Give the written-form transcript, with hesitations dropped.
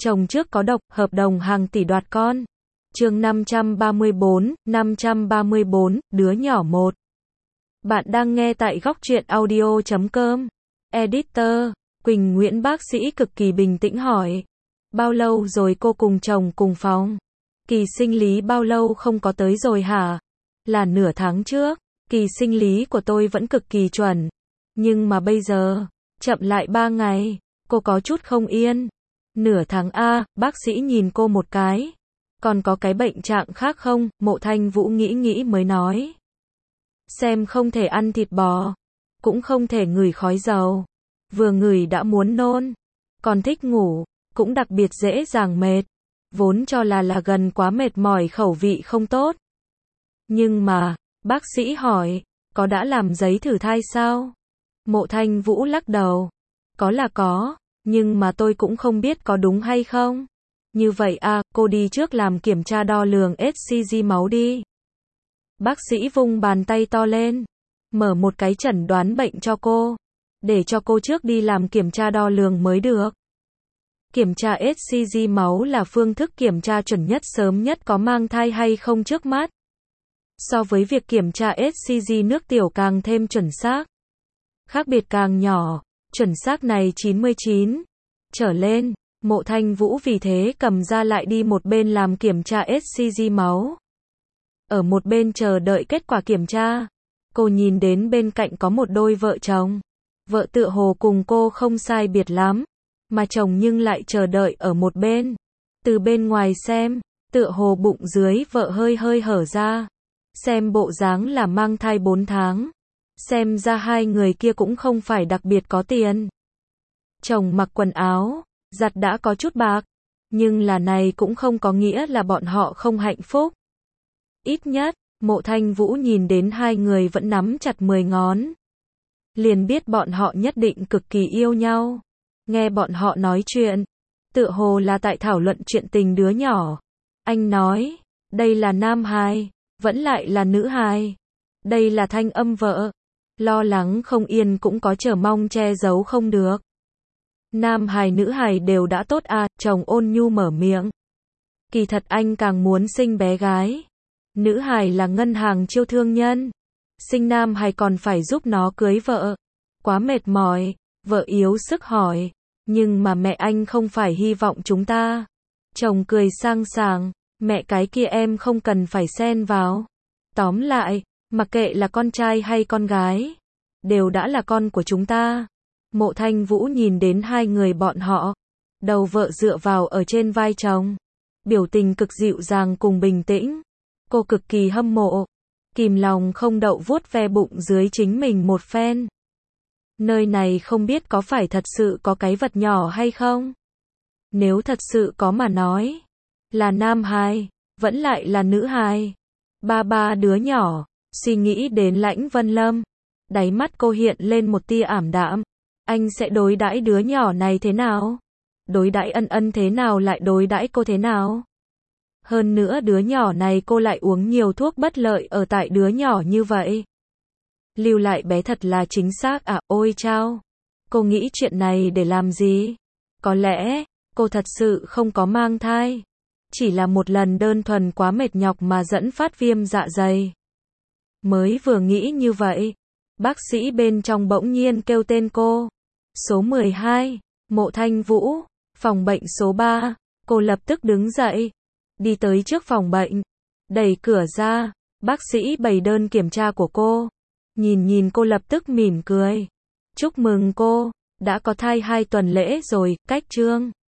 Chồng trước có độc, hợp đồng hàng tỷ đoạt con. Chương 534, đứa nhỏ 1. Bạn đang nghe tại góc truyện audio.com. Editor, Quỳnh Nguyễn. Bác sĩ cực kỳ bình tĩnh hỏi. Bao lâu rồi cô cùng chồng cùng phòng? Kỳ sinh lý bao lâu không có tới rồi hả? Là nửa tháng trước. Kỳ sinh lý của tôi vẫn cực kỳ chuẩn. Nhưng mà bây giờ, chậm lại 3 ngày. Cô có chút không yên. Nửa tháng a, bác sĩ nhìn cô một cái. Còn có cái bệnh trạng khác không? Mộ Thanh Vũ nghĩ mới nói. Xem không thể ăn thịt bò, cũng không thể ngửi khói dầu. Vừa ngửi đã muốn nôn. Còn thích ngủ, cũng đặc biệt dễ dàng mệt. Vốn cho là gần quá mệt mỏi, khẩu vị không tốt. Nhưng mà, bác sĩ hỏi, có đã làm giấy thử thai sao? Mộ Thanh Vũ lắc đầu. Có là có, nhưng mà tôi cũng không biết có đúng hay không. Như vậy à, cô đi trước làm kiểm tra đo lường HCG máu đi. Bác sĩ vung bàn tay to lên, mở một cái chẩn đoán bệnh cho cô. Để cho cô trước đi làm kiểm tra đo lường mới được. Kiểm tra HCG máu là phương thức kiểm tra chuẩn nhất, sớm nhất có mang thai hay không trước mắt. So với việc kiểm tra HCG nước tiểu càng thêm chuẩn xác. Khác biệt càng nhỏ, chuẩn xác này 99 trở lên. Mộ Thanh Vũ vì thế cầm ra lại đi một bên làm kiểm tra HCG máu. Ở một bên chờ đợi kết quả kiểm tra, cô nhìn đến bên cạnh có một đôi vợ chồng. Vợ tựa hồ cùng cô không sai biệt lắm, mà chồng nhưng lại chờ đợi ở một bên. Từ bên ngoài xem, tựa hồ bụng dưới vợ hơi hở ra. Xem bộ dáng là mang thai 4 tháng. Xem ra hai người kia cũng không phải đặc biệt có tiền. Chồng mặc quần áo giặt đã có chút bạc, nhưng là này cũng không có nghĩa là bọn họ không hạnh phúc. Ít nhất, Mộ Thanh Vũ nhìn đến hai người vẫn nắm chặt 10 ngón. Liền biết bọn họ nhất định cực kỳ yêu nhau. Nghe bọn họ nói chuyện, tựa hồ là tại thảo luận chuyện tình đứa nhỏ. Anh nói, đây là nam hài, vẫn lại là nữ hài. Đây là thanh âm vợ. Lo lắng không yên cũng có chờ mong che giấu không được. Nam hài nữ hài đều đã tốt à, chồng ôn nhu mở miệng. Kỳ thật anh càng muốn sinh bé gái. Nữ hài là ngân hàng chiêu thương nhân. Sinh nam hài còn phải giúp nó cưới vợ. Quá mệt mỏi, vợ yếu sức hỏi. Nhưng mà mẹ anh không phải hy vọng chúng ta. Chồng cười sang sảng, mẹ cái kia em không cần phải xen vào. Tóm lại, mặc kệ là con trai hay con gái, đều đã là con của chúng ta. Mộ Thanh Vũ nhìn đến hai người bọn họ, đầu vợ dựa vào ở trên vai chồng, biểu tình cực dịu dàng cùng bình tĩnh. Cô cực kỳ hâm mộ, kìm lòng không đậu vuốt ve bụng dưới chính mình một phen. Nơi này không biết có phải thật sự có cái vật nhỏ hay không? Nếu thật sự có mà nói, là nam hài, vẫn lại là nữ hài. Ba đứa nhỏ, suy nghĩ đến Lãnh Vân Lâm, đáy mắt cô hiện lên một tia ảm đạm. Anh sẽ đối đãi đứa nhỏ này thế nào? Đối đãi Ân Ân thế nào, lại đối đãi cô thế nào? Hơn nữa đứa nhỏ này cô lại uống nhiều thuốc bất lợi ở tại đứa nhỏ như vậy. Lưu lại bé thật là chính xác à, ôi chao. Cô nghĩ chuyện này để làm gì? Có lẽ, cô thật sự không có mang thai. Chỉ là một lần đơn thuần quá mệt nhọc mà dẫn phát viêm dạ dày. Mới vừa nghĩ như vậy, bác sĩ bên trong bỗng nhiên kêu tên cô. Số 12, Mộ Thanh Vũ, phòng bệnh số 3, cô lập tức đứng dậy, đi tới trước phòng bệnh, đẩy cửa ra, bác sĩ bày đơn kiểm tra của cô, nhìn cô lập tức mỉm cười. Chúc mừng cô, đã có thai 2 tuần lễ rồi, cách chương.